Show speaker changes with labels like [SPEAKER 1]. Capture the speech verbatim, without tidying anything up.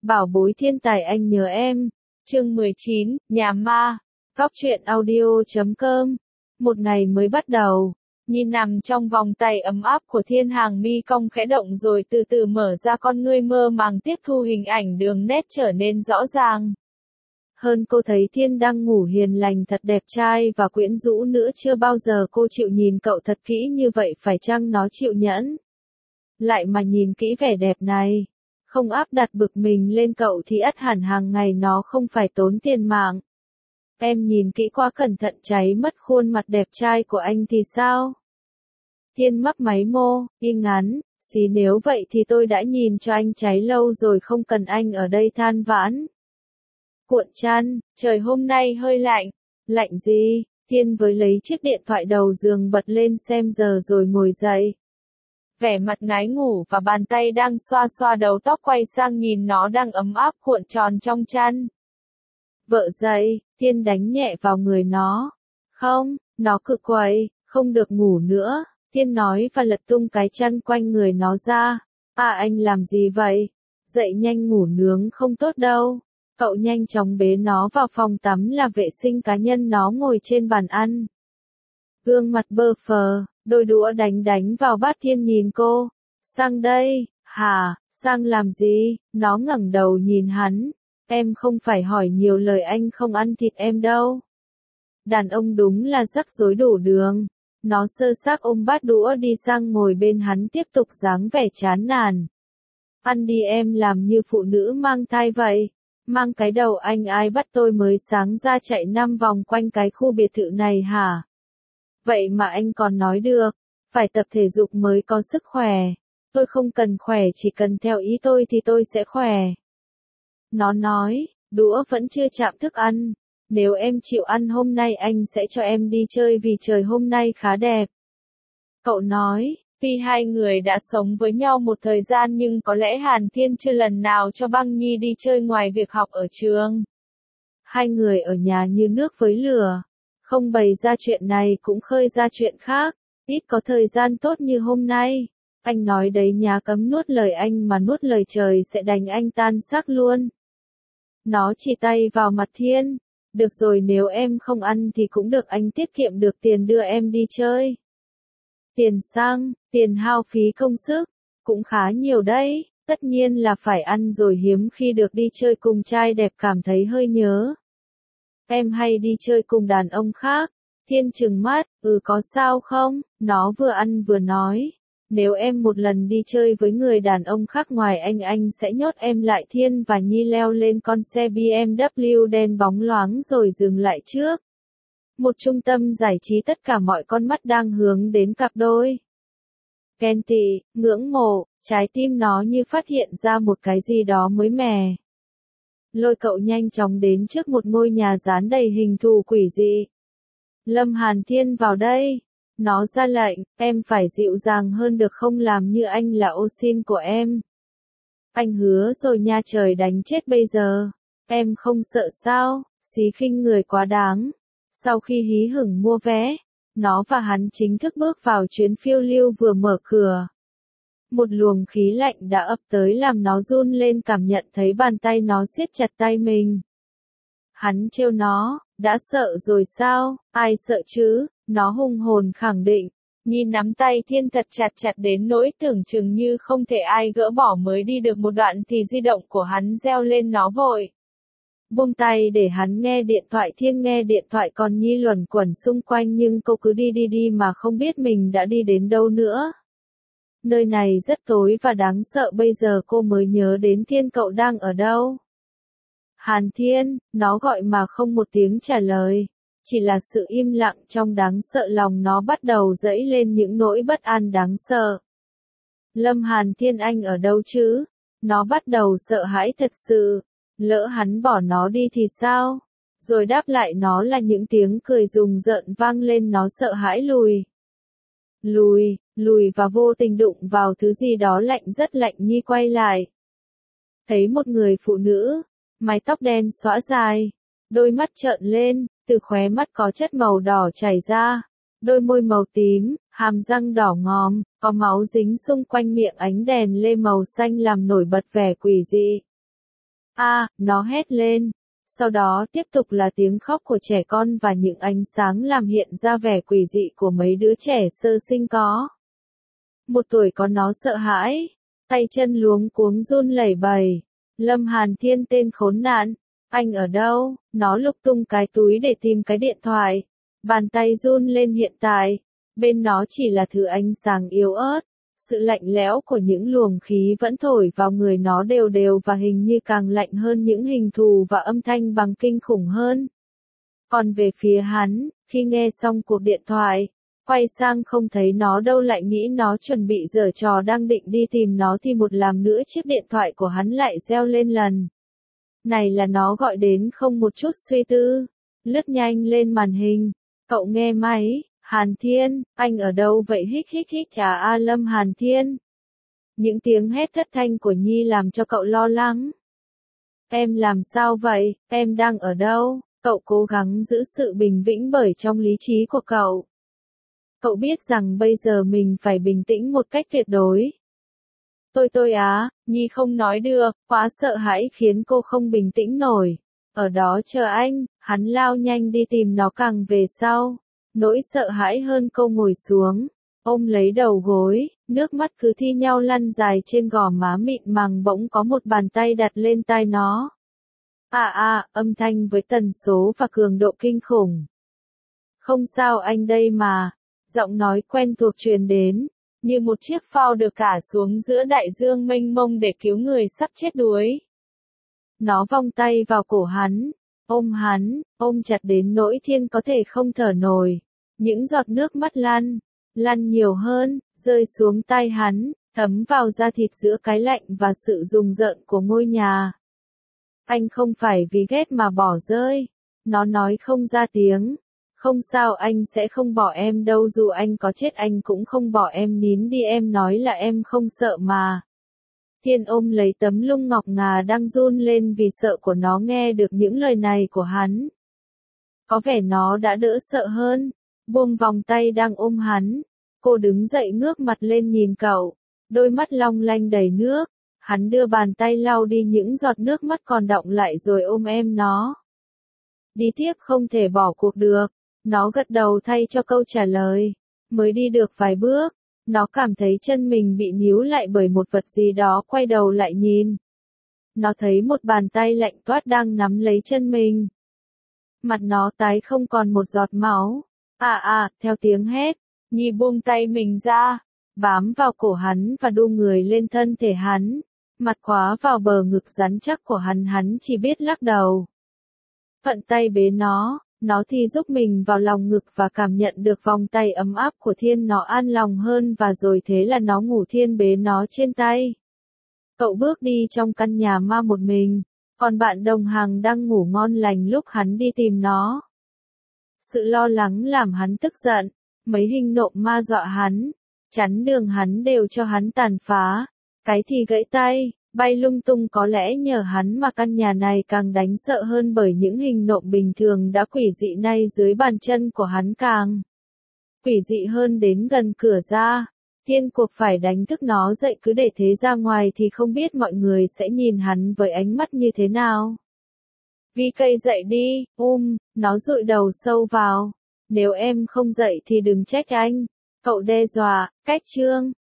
[SPEAKER 1] Bảo bối thiên tài anh nhớ em. Chương mười chín, Nhà ma. Góc truyện audio chấm com. Một ngày mới bắt đầu. Nhìn nằm trong vòng tay ấm áp của Thiên Hàng mi cong khẽ động rồi từ từ mở ra con ngươi mơ màng tiếp thu hình ảnh đường nét trở nên rõ ràng. Hơn cô thấy Thiên đang ngủ hiền lành thật đẹp trai và quyến rũ nữa, chưa bao giờ cô chịu nhìn cậu thật kỹ như vậy, phải chăng nó chịu nhẫn? Lại mà nhìn kỹ vẻ đẹp này, không áp đặt bực mình lên cậu thì ắt hẳn hàng ngày nó không phải tốn tiền mạng. Em nhìn kỹ quá cẩn thận cháy mất khuôn mặt đẹp trai của anh thì sao? Thiên mấp máy mô, y ngắn, xí nếu vậy thì tôi đã nhìn cho anh cháy lâu rồi, không cần anh ở đây than vãn. Cuộn chăn, trời hôm nay hơi lạnh. Lạnh gì? Thiên với lấy chiếc điện thoại đầu giường bật lên xem giờ rồi ngồi dậy. Vẻ mặt ngái ngủ và bàn tay đang xoa xoa đầu tóc quay sang nhìn nó đang ấm áp cuộn tròn trong chăn. Vợ dậy, Thiên đánh nhẹ vào người nó. Không, nó cự quậy, không được ngủ nữa, Thiên nói và lật tung cái chăn quanh người nó ra. À, anh làm gì vậy? Dậy nhanh, ngủ nướng không tốt đâu. Cậu nhanh chóng bế nó vào phòng tắm là vệ sinh cá nhân, nó ngồi trên bàn ăn. Gương mặt bơ phờ, đôi đũa đánh đánh vào bát. Thiên nhìn cô. Sang đây, hả, sang làm gì? Nó ngẩng đầu nhìn hắn. Em không phải hỏi nhiều lời, anh không ăn thịt em đâu. Đàn ông đúng là rắc rối đủ đường. Nó sơ xác ôm bát đũa đi sang ngồi bên hắn, tiếp tục dáng vẻ chán nản. Ăn đi em, làm như phụ nữ mang thai vậy. Mang cái đầu anh, ai bắt tôi mới sáng ra chạy năm vòng quanh cái khu biệt thự này hả? Vậy mà anh còn nói được, phải tập thể dục mới có sức khỏe. Tôi không cần khỏe, chỉ cần theo ý tôi thì tôi sẽ khỏe. Nó nói, đũa vẫn chưa chạm thức ăn. Nếu em chịu ăn hôm nay anh sẽ cho em đi chơi vì trời hôm nay khá đẹp. Cậu nói, vì hai người đã sống với nhau một thời gian nhưng có lẽ Hàn Thiên chưa lần nào cho Băng Nhi đi chơi ngoài việc học ở trường. Hai người ở nhà như nước với lửa. Không bày ra chuyện này cũng khơi ra chuyện khác. Ít có thời gian tốt như hôm nay. Anh nói đấy, nhà cấm nuốt lời anh mà nuốt lời trời sẽ đánh anh tan xác luôn. Nó chỉ tay vào mặt Thiên. Được rồi, nếu em không ăn thì cũng được, anh tiết kiệm được tiền đưa em đi chơi. Tiền xăng, tiền hao phí công sức, cũng khá nhiều đấy, tất nhiên là phải ăn rồi, hiếm khi được đi chơi cùng trai đẹp cảm thấy hơi nhớ. Em hay đi chơi cùng đàn ông khác. Thiên trừng mắt, ừ có sao không? Nó vừa ăn vừa nói. Nếu em một lần đi chơi với người đàn ông khác ngoài anh, anh sẽ nhốt em lại. Thiên và Nhi leo lên con xe bê em vê đen bóng loáng rồi dừng lại trước một trung tâm giải trí, tất cả mọi con mắt đang hướng đến cặp đôi. Ghen tị, ngưỡng mộ, trái tim nó như phát hiện ra một cái gì đó mới mẻ. Lôi cậu nhanh chóng đến trước một ngôi nhà dán đầy hình thù quỷ dị. Lâm Hàn Thiên vào đây. Nó ra lệnh, em phải dịu dàng hơn được không, làm như anh là ô xin của em. Anh hứa rồi nha, trời đánh chết bây giờ. Em không sợ sao? Xí khinh người quá đáng. Sau khi hí hửng mua vé, nó và hắn chính thức bước vào chuyến phiêu lưu. Vừa mở cửa, một luồng khí lạnh đã ập tới làm nó run lên, cảm nhận thấy bàn tay nó siết chặt tay mình. Hắn trêu nó, đã sợ rồi sao? Ai sợ chứ? Nó hùng hồn khẳng định. Nhìn nắm tay Thiên thật chặt chặt đến nỗi tưởng chừng như không thể ai gỡ bỏ. Mới đi được một đoạn thì di động của hắn reo lên, nó vội buông tay để hắn nghe điện thoại. Thiên nghe điện thoại còn Nhi luẩn quẩn xung quanh, nhưng cô cứ đi đi đi mà không biết mình đã đi đến đâu nữa. Nơi này rất tối và đáng sợ, bây giờ cô mới nhớ đến Thiên, cậu đang ở đâu? Hàn Thiên, nó gọi mà không một tiếng trả lời. Chỉ là sự im lặng trong đáng sợ, lòng nó bắt đầu dẫy lên những nỗi bất an đáng sợ. Lâm Hàn Thiên, anh ở đâu chứ? Nó bắt đầu sợ hãi thật sự. Lỡ hắn bỏ nó đi thì sao? Rồi đáp lại nó là những tiếng cười rùng rợn vang lên. Nó sợ hãi lùi. Lùi, lùi và vô tình đụng vào thứ gì đó lạnh, rất lạnh. Nhi quay lại. Thấy một người phụ nữ, mái tóc đen xõa dài, đôi mắt trợn lên, từ khóe mắt có chất màu đỏ chảy ra, đôi môi màu tím, hàm răng đỏ ngòm, có máu dính xung quanh miệng, ánh đèn lê màu xanh làm nổi bật vẻ quỷ dị. A, nó hét lên. Sau đó tiếp tục là tiếng khóc của trẻ con và những ánh sáng làm hiện ra vẻ quỷ dị của mấy đứa trẻ sơ sinh có. Một tuổi có nó sợ hãi, tay chân luống cuống run lẩy bẩy. Lâm Hàn Thiên tên khốn nạn, anh ở đâu? Nó lục tung cái túi để tìm cái điện thoại. Bàn tay run lên hiện tại, bên nó chỉ là thứ ánh sáng yếu ớt. Sự lạnh lẽo của những luồng khí vẫn thổi vào người nó đều đều và hình như càng lạnh hơn những hình thù và âm thanh bằng kinh khủng hơn. Còn về phía hắn, khi nghe xong cuộc điện thoại, quay sang không thấy nó đâu lại nghĩ nó chuẩn bị giở trò đang định đi tìm nó thì một làm nữa chiếc điện thoại của hắn lại reo lên lần. Này là nó gọi đến không một chút suy tư, lướt nhanh lên màn hình, cậu nghe máy. Hàn Thiên, anh ở đâu vậy hích hích hích chà a Lâm Hàn Thiên. Những tiếng hét thất thanh của Nhi làm cho cậu lo lắng. Em làm sao vậy, em đang ở đâu? Cậu cố gắng giữ sự bình tĩnh bởi trong lý trí của cậu. Cậu biết rằng bây giờ mình phải bình tĩnh một cách tuyệt đối. Tôi tôi á, Nhi không nói được, quá sợ hãi khiến cô không bình tĩnh nổi. Ở đó chờ anh, hắn lao nhanh đi tìm nó càng về sau. Nỗi sợ hãi hơn câu ngồi xuống, ôm lấy đầu gối, nước mắt cứ thi nhau lăn dài trên gò má mịn màng bỗng có một bàn tay đặt lên tai nó. À à, âm thanh với tần số và cường độ kinh khủng. Không sao anh đây mà, giọng nói quen thuộc truyền đến, như một chiếc phao được thả xuống giữa đại dương mênh mông để cứu người sắp chết đuối. Nó vòng tay vào cổ hắn. Ôm hắn, ôm chặt đến nỗi Thiên có thể không thở nổi. Những giọt nước mắt lăn, lăn nhiều hơn, rơi xuống tai hắn, thấm vào da thịt giữa cái lạnh và sự rùng rợn của ngôi nhà. Anh không phải vì ghét mà bỏ rơi. Nó nói không ra tiếng. Không sao anh sẽ không bỏ em đâu dù anh có chết anh cũng không bỏ em nín đi em nói là em không sợ mà. Thiên ôm lấy tấm lưng ngọc ngà đang run lên vì sợ của nó nghe được những lời này của hắn. Có vẻ nó đã đỡ sợ hơn, buông vòng tay đang ôm hắn. Cô đứng dậy ngước mặt lên nhìn cậu, đôi mắt long lanh đầy nước. Hắn đưa bàn tay lau đi những giọt nước mắt còn đọng lại rồi ôm em nó. Đi tiếp không thể bỏ cuộc được, nó gật đầu thay cho câu trả lời. Mới đi được vài bước, nó cảm thấy chân mình bị níu lại bởi một vật gì đó quay đầu lại nhìn. Nó thấy một bàn tay lạnh toát đang nắm lấy chân mình. Mặt nó tái không còn một giọt máu. À à, theo tiếng hét, Nhi buông tay mình ra, bám vào cổ hắn và đu người lên thân thể hắn. Mặt khóa vào bờ ngực rắn chắc của hắn hắn chỉ biết lắc đầu. Thuận tay bế nó. Nó thì giúp mình vào lòng ngực và cảm nhận được vòng tay ấm áp của Thiên nó an lòng hơn và rồi thế là nó ngủ Thiên bế nó trên tay. Cậu bước đi trong căn nhà ma một mình, còn bạn đồng hàng đang ngủ ngon lành lúc hắn đi tìm nó. Sự lo lắng làm hắn tức giận, mấy hình nộm ma dọa hắn, chắn đường hắn đều cho hắn tàn phá, cái thì gãy tay. Bay lung tung có lẽ nhờ hắn mà căn nhà này càng đánh sợ hơn bởi những hình nộm bình thường đã quỷ dị nay dưới bàn chân của hắn càng quỷ dị hơn đến gần cửa ra. Thiên cuộc phải đánh thức nó dậy cứ để thế ra ngoài thì không biết mọi người sẽ nhìn hắn với ánh mắt như thế nào. Vi cây dậy đi, um, nó dụi đầu sâu vào. Nếu em không dậy thì đừng trách anh. Cậu đe dọa, cách chương.